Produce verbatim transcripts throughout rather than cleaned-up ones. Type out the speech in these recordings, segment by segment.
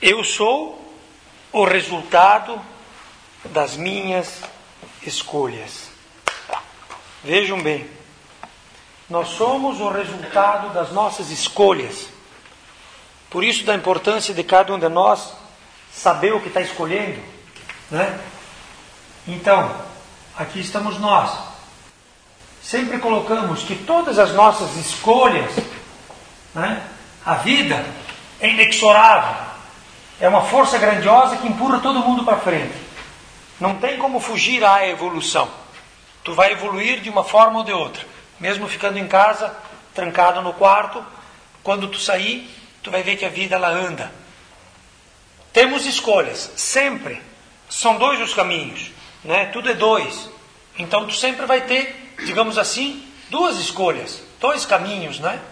Eu sou o resultado das minhas escolhas. Vejam bem, nós somos o resultado das nossas escolhas. Por isso da importância de cada um de nós saber o que está escolhendo, né? Então, aqui estamos nós. Sempre colocamos que todas as nossas escolhas, né? A vida é inexorável. É uma força grandiosa que empurra todo mundo para frente. Não tem como fugir à evolução. Tu vai evoluir de uma forma ou de outra. Mesmo ficando em casa, trancado no quarto, quando tu sair, tu vai ver que a vida ela anda. Temos escolhas, sempre. São dois os caminhos, né? Tudo é dois. Então tu sempre vai ter, digamos assim, duas escolhas, dois caminhos, né?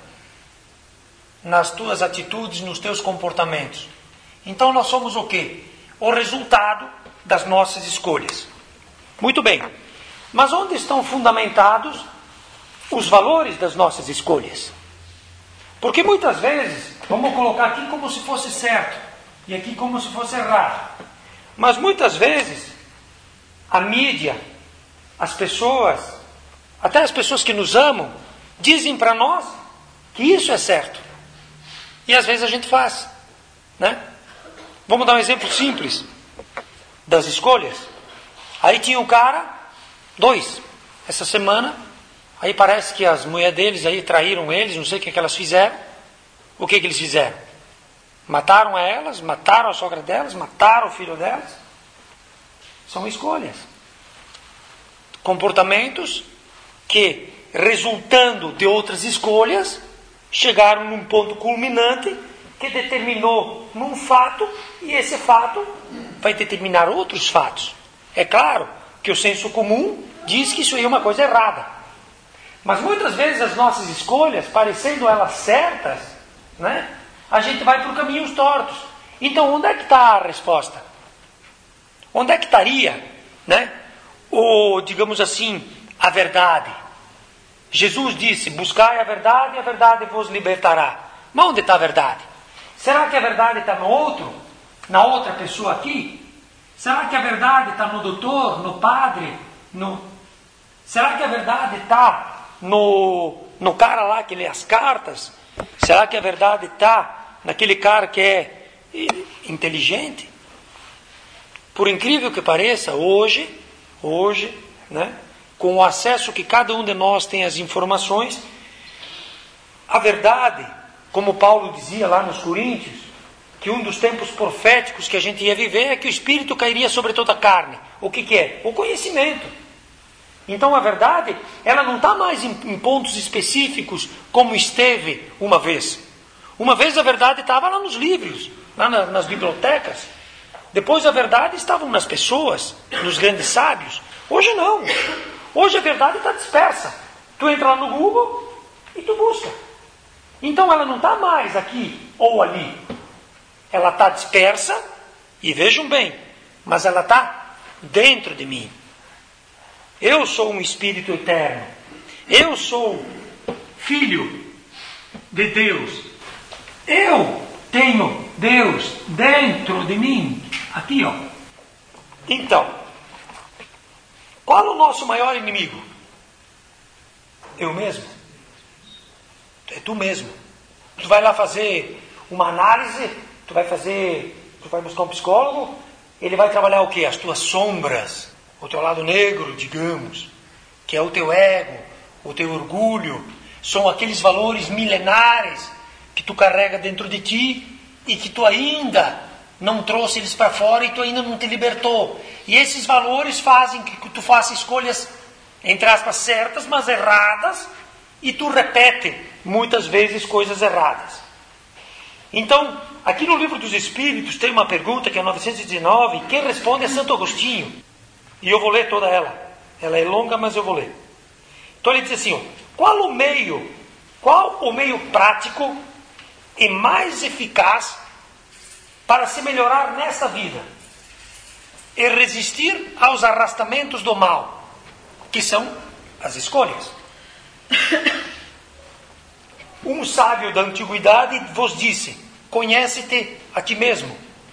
Nas tuas atitudes, nos teus comportamentos. Então nós somos o quê? O resultado das nossas escolhas. Muito bem. Mas onde estão fundamentados os valores das nossas escolhas? Porque muitas vezes, vamos colocar aqui como se fosse certo e aqui como se fosse errado. Mas muitas vezes, a mídia, as pessoas, até as pessoas que nos amam, dizem para nós que isso é certo. E às vezes a gente faz, né? Vamos dar um exemplo simples das escolhas. Aí tinha um cara, dois, essa semana, aí parece que as mulheres deles aí traíram eles, não sei o que, que elas fizeram. O que, que eles fizeram? Mataram a elas, mataram a sogra delas, mataram o filho delas. São escolhas. Comportamentos que, resultando de outras escolhas, chegaram num ponto culminante que determinou num fato, e esse fato vai determinar outros fatos. É claro que o senso comum diz que isso aí é uma coisa errada. Mas muitas vezes as nossas escolhas, parecendo elas certas, né, a gente vai por caminhos tortos. Então onde é que está a resposta? Onde é que estaria, né, o, digamos assim, a verdade? Jesus disse, buscai a verdade e a verdade vos libertará. Mas onde está a verdade? Será que a verdade está no outro? Na outra pessoa aqui? Será que a verdade está no doutor, no padre? No... Será que a verdade está no, no cara lá que lê as cartas? Será que a verdade está naquele cara que é inteligente? Por incrível que pareça, hoje, hoje, né, com o acesso que cada um de nós tem às informações, a verdade, como Paulo dizia lá nos Coríntios, que um dos tempos proféticos que a gente ia viver é que o Espírito cairia sobre toda a carne. O que, que é? O conhecimento. Então a verdade, ela não está mais em, em pontos específicos como esteve uma vez. Uma vez a verdade estava lá nos livros, lá na, nas bibliotecas. Depois a verdade estava nas pessoas, nos grandes sábios. Hoje não. Hoje a verdade está dispersa. Tu entra lá no Google e tu busca. Então ela não está mais aqui ou ali. Ela está dispersa, e vejam bem, mas ela está dentro de mim. Eu sou um Espírito eterno. Eu sou filho de Deus. Eu tenho Deus dentro de mim. Aqui, ó. Então, qual é o nosso maior inimigo? Eu mesmo. É tu mesmo. Tu vai lá fazer uma análise, tu vai fazer, tu vai buscar um psicólogo, ele vai trabalhar o quê? As tuas sombras, o teu lado negro, digamos, que é o teu ego, o teu orgulho, são aqueles valores milenares que tu carrega dentro de ti e que tu ainda não trouxe eles para fora e tu ainda não te libertou. E esses valores fazem que tu faça escolhas, entre aspas, certas, mas erradas, e tu repete muitas vezes coisas erradas. Então, aqui no Livro dos Espíritos tem uma pergunta que é novecentos e dezenove, quem responde é Santo Agostinho. E eu vou ler toda ela. Ela é longa, mas eu vou ler. Então ele diz assim, ó, qual o meio, qual o meio prático e mais eficaz para se melhorar nesta vida e resistir aos arrastamentos do mal, que são as escolhas? Um sábio da antiguidade vos disse, conhece-te a ti mesmo.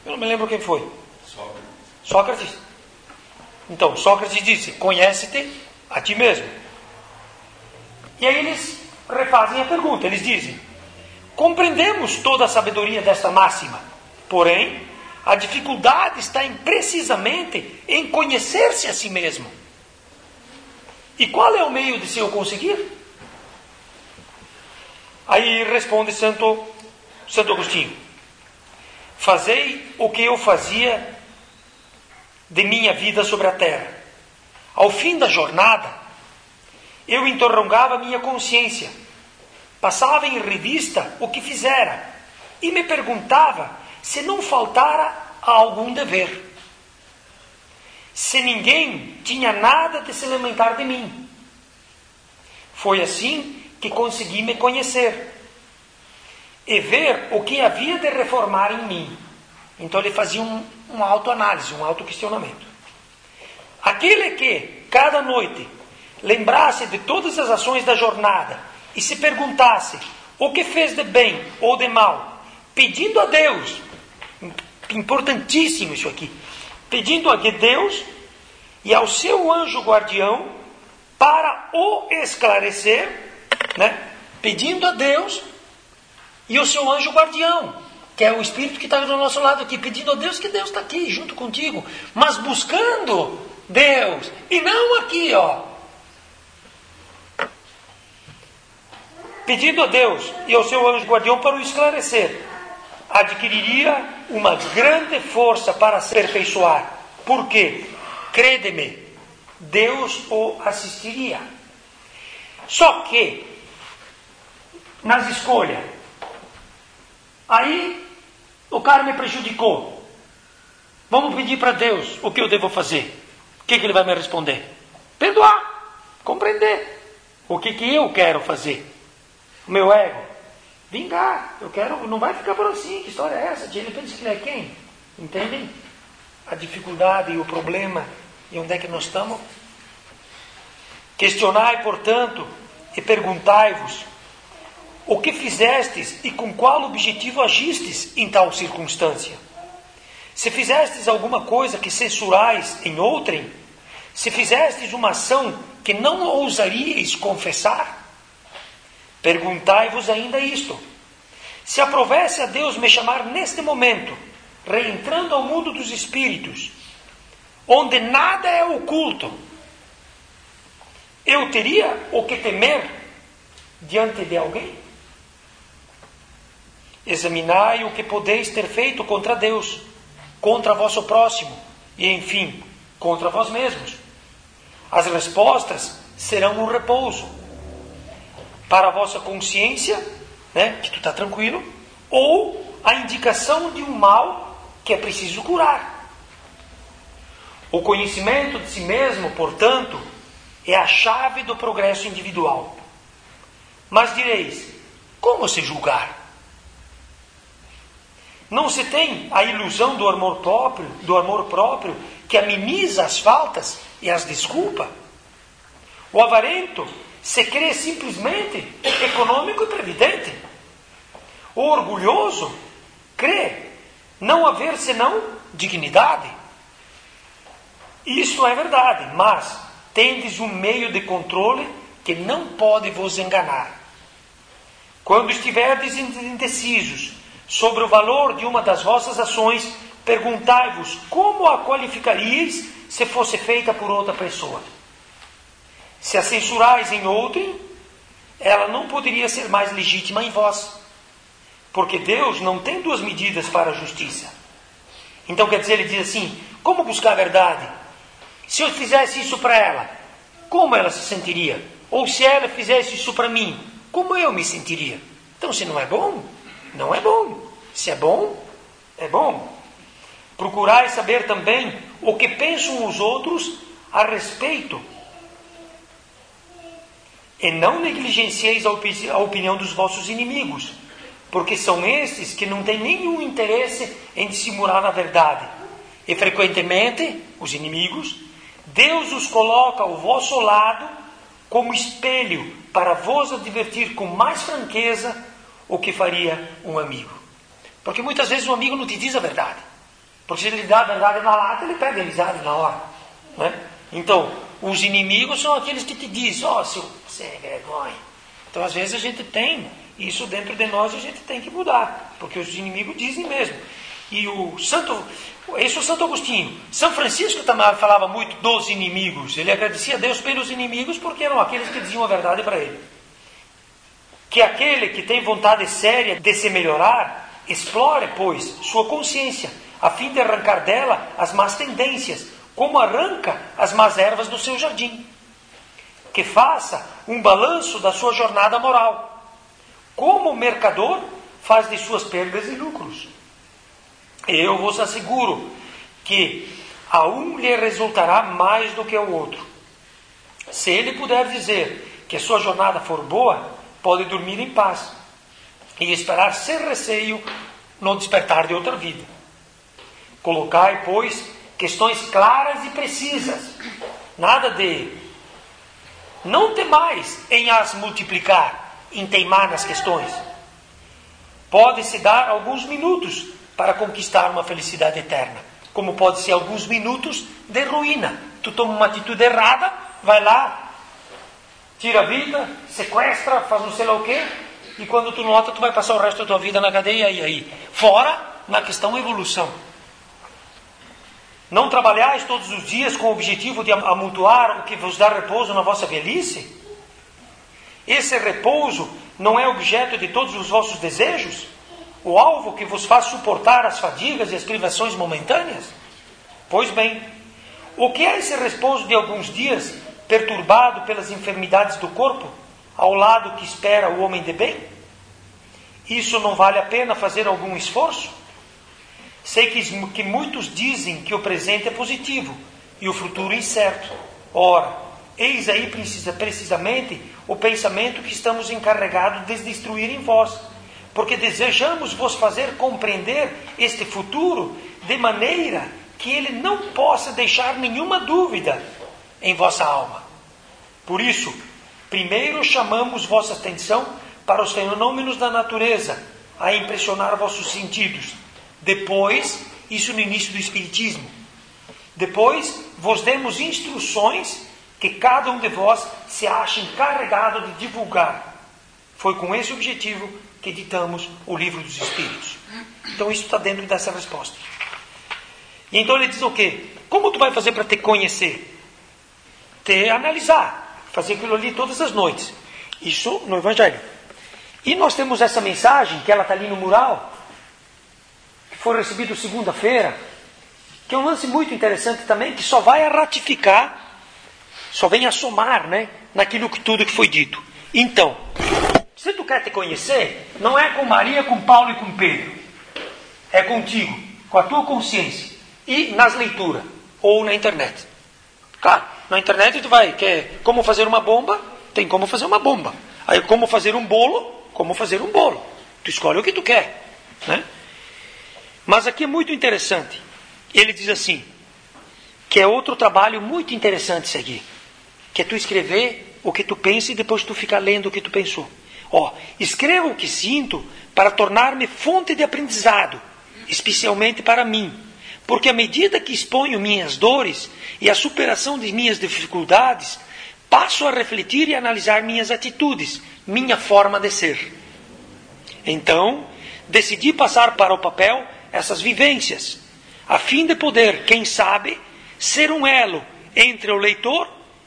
Eu não me lembro quem foi. Sócrates. Sócrates. Então, Sócrates disse, conhece-te a ti mesmo. E aí eles refazem a pergunta, eles dizem, compreendemos toda a sabedoria desta máxima, porém, a dificuldade está em, precisamente em conhecer-se a si mesmo. E qual é o meio de se eu conseguir? Aí responde Santo, Santo Agostinho, fazei o que eu fazia de minha vida sobre a terra. Ao fim da jornada, eu interrogava minha consciência, passava em revista o que fizera e me perguntava se não faltara algum dever. Se ninguém tinha nada de se lamentar de mim. Foi assim que consegui me conhecer e ver o que havia de reformar em mim. Então ele fazia um, uma autoanálise, um autoquestionamento. Aquele que, cada noite, lembrasse de todas as ações da jornada e se perguntasse o que fez de bem ou de mal, pedindo a Deus, importantíssimo isso aqui, pedindo a Deus e ao seu anjo guardião para o esclarecer, né? Pedindo a Deus e ao seu anjo guardião, que é o Espírito que está do nosso lado aqui, pedindo a Deus que Deus está aqui junto contigo, mas buscando Deus, e não aqui, ó. Pedindo a Deus e ao seu anjo guardião para o esclarecer, adquiriria uma grande força para se aperfeiçoar. Por quê? Crede-me, Deus o assistiria. Só que, nas escolhas, aí o cara me prejudicou. Vamos pedir para Deus o que eu devo fazer. O que, que ele vai me responder? Perdoar, compreender. O que, que eu quero fazer? O meu ego. Vingar. Eu quero, não vai ficar por assim. Que história é essa? De ele pensa que ele é quem? Entendem? A dificuldade e o problema e onde é que nós estamos? Questionai, portanto, e perguntai-vos o que fizestes e com qual objetivo agistes em tal circunstância. Se fizestes alguma coisa que censurais em outrem, se fizestes uma ação que não ousaríeis confessar, perguntai-vos ainda isto: se aprovesse a Deus me chamar neste momento, reentrando ao mundo dos espíritos, onde nada é oculto, eu teria o que temer diante de alguém? Examinai o que podeis ter feito contra Deus, contra vosso próximo e, enfim, contra vós mesmos. As respostas serão um repouso para a vossa consciência, né, que tu está tranquilo, ou a indicação de um mal que é preciso curar. O conhecimento de si mesmo, portanto, é a chave do progresso individual. Mas direis, como se julgar? Não se tem a ilusão do amor próprio, do amor próprio que ameniza as faltas e as desculpa? O avarento se crê simplesmente econômico e previdente. O orgulhoso crê não haver senão dignidade. Isto é verdade, mas tendes um meio de controle que não pode vos enganar. Quando estiverdes indecisos sobre o valor de uma das vossas ações, perguntai-vos como a qualificaríeis se fosse feita por outra pessoa. Se a censurais em outrem, ela não poderia ser mais legítima em vós, porque Deus não tem duas medidas para a justiça. Então quer dizer, ele diz assim, como buscar a verdade? Se eu fizesse isso para ela, como ela se sentiria? Ou se ela fizesse isso para mim, como eu me sentiria? Então se não é bom, não é bom. Se é bom, é bom. Procurai saber também o que pensam os outros a respeito. E não negligencieis a, opi- a opinião dos vossos inimigos, porque são estes que não têm nenhum interesse em dissimular a verdade. E frequentemente, os inimigos, Deus os coloca ao vosso lado como espelho para vos advertir com mais franqueza o que faria um amigo. Porque muitas vezes um amigo não te diz a verdade. Porque se ele dá a verdade na lata, ele perde a amizade na hora. Né? Então, os inimigos são aqueles que te dizem, ó, oh, seu sem vergonha. Então, às vezes a gente tem isso dentro de nós e a gente tem que mudar. Porque os inimigos dizem mesmo. E o Santo, esse é o Santo Agostinho. São Francisco também falava muito dos inimigos. Ele agradecia a Deus pelos inimigos porque eram aqueles que diziam a verdade para ele. Que aquele que tem vontade séria de se melhorar, explore, pois, sua consciência, a fim de arrancar dela as más tendências, como arranca as más ervas do seu jardim. Que faça um balanço da sua jornada moral, como o mercador faz de suas perdas e lucros. Eu vos asseguro que a um lhe resultará mais do que ao outro. Se ele puder dizer que a sua jornada for boa, pode dormir em paz e esperar sem receio no despertar de outra vida. Colocai, pois, questões claras e precisas. Nada de não temais em as multiplicar, em teimar nas questões. Pode-se dar alguns minutos para conquistar uma felicidade eterna, como pode ser alguns minutos de ruína. Tu toma uma atitude errada, vai lá, tira a vida, sequestra, faz não sei lá o quê, e quando tu nota, tu vai passar o resto da tua vida na cadeia, e aí? Fora na questão evolução. Não trabalhais todos os dias com o objetivo de amontoar o que vos dá repouso na vossa velhice? Esse repouso não é objeto de todos os vossos desejos? O alvo que vos faz suportar as fadigas e as privações momentâneas? Pois bem, o que é esse repouso de alguns dias, perturbado pelas enfermidades do corpo, ao lado que espera o homem de bem? Isso não vale a pena fazer algum esforço? Sei que, que muitos dizem que o presente é positivo e o futuro incerto. Ora, eis aí precisa, precisamente o pensamento que estamos encarregados de destruir em vós, porque desejamos vos fazer compreender este futuro de maneira que ele não possa deixar nenhuma dúvida em vossa alma. Por isso, primeiro chamamos vossa atenção para os fenômenos da natureza, a impressionar vossos sentidos. Depois, isso no início do Espiritismo. Depois, vos demos instruções que cada um de vós se acha encarregado de divulgar. Foi com esse objetivo que editamos o Livro dos Espíritos. Então, isso está dentro dessa resposta. E então ele diz o quê? Como tu vai fazer para te conhecer? Te analisar. Fazer aquilo ali todas as noites. Isso no Evangelho. E nós temos essa mensagem, que ela está ali no mural, que foi recebido segunda-feira, que é um lance muito interessante também, que só vai a ratificar, só vem a somar, né, naquilo que tudo que foi dito. Então, se tu quer te conhecer, não é com Maria, com Paulo e com Pedro. É contigo, com a tua consciência. E nas leituras, ou na internet. Claro, na internet tu vai, quer como fazer uma bomba, tem como fazer uma bomba. Aí como fazer um bolo, como fazer um bolo. Tu escolhe o que tu quer, né? Mas aqui é muito interessante. Ele diz assim, que é outro trabalho muito interessante seguir. Que é tu escrever o que tu pensa e depois tu ficar lendo o que tu pensou. Ó, escreva o que sinto para tornar-me fonte de aprendizado, especialmente para mim. Porque à medida que exponho minhas dores e a superação de minhas dificuldades, passo a refletir e analisar minhas atitudes, minha forma de ser. Então, decidi passar para o papel essas vivências, a fim de poder, quem sabe, ser um elo entre o leitor,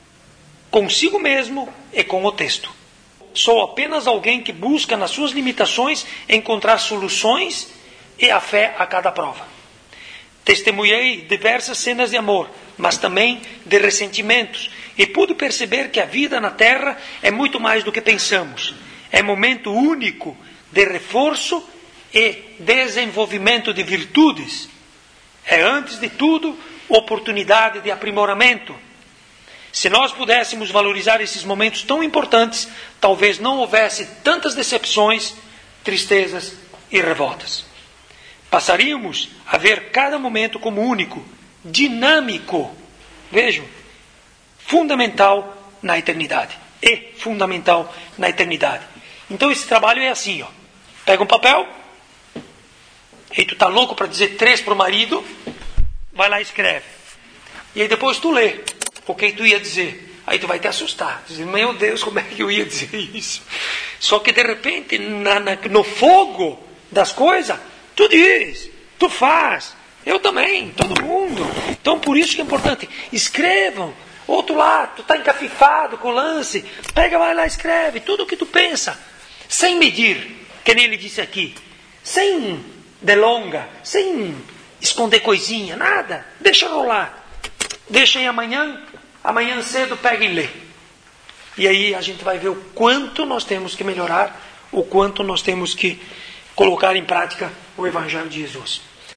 consigo mesmo e com o texto. Sou apenas alguém que busca nas suas limitações encontrar soluções e a fé a cada prova. Testemunhei diversas cenas de amor, mas também de ressentimentos, e pude perceber que a vida na Terra é muito mais do que pensamos. É momento único de reforço e desenvolvimento de virtudes. É, antes de tudo, oportunidade de aprimoramento. Se nós pudéssemos valorizar esses momentos tão importantes, talvez não houvesse tantas decepções, tristezas e revoltas. Passaríamos a ver cada momento como único, dinâmico, vejam, fundamental na eternidade. E fundamental na eternidade. Então esse trabalho é assim, ó. Pega um papel, Aí tu tá louco para dizer três pro marido, vai lá e escreve. E aí depois tu lê o que tu ia dizer. Aí tu vai te assustar. Dizer, meu Deus, como é que eu ia dizer isso? Só que de repente, na, na, no fogo das coisas, tu diz, tu faz. Eu também, todo mundo. Então por isso que é importante. Escrevam. Outro lá, tu está encafifado com o lance. Pega, vai lá, escreve. Tudo o que tu pensa. Sem medir, que nem ele disse aqui. Sem delonga. Sem esconder coisinha, nada. Deixa rolar. Deixa aí amanhã. Amanhã cedo pega e lê. E aí a gente vai ver o quanto nós temos que melhorar. O quanto nós temos que colocar em prática o Evangelho de Jesus.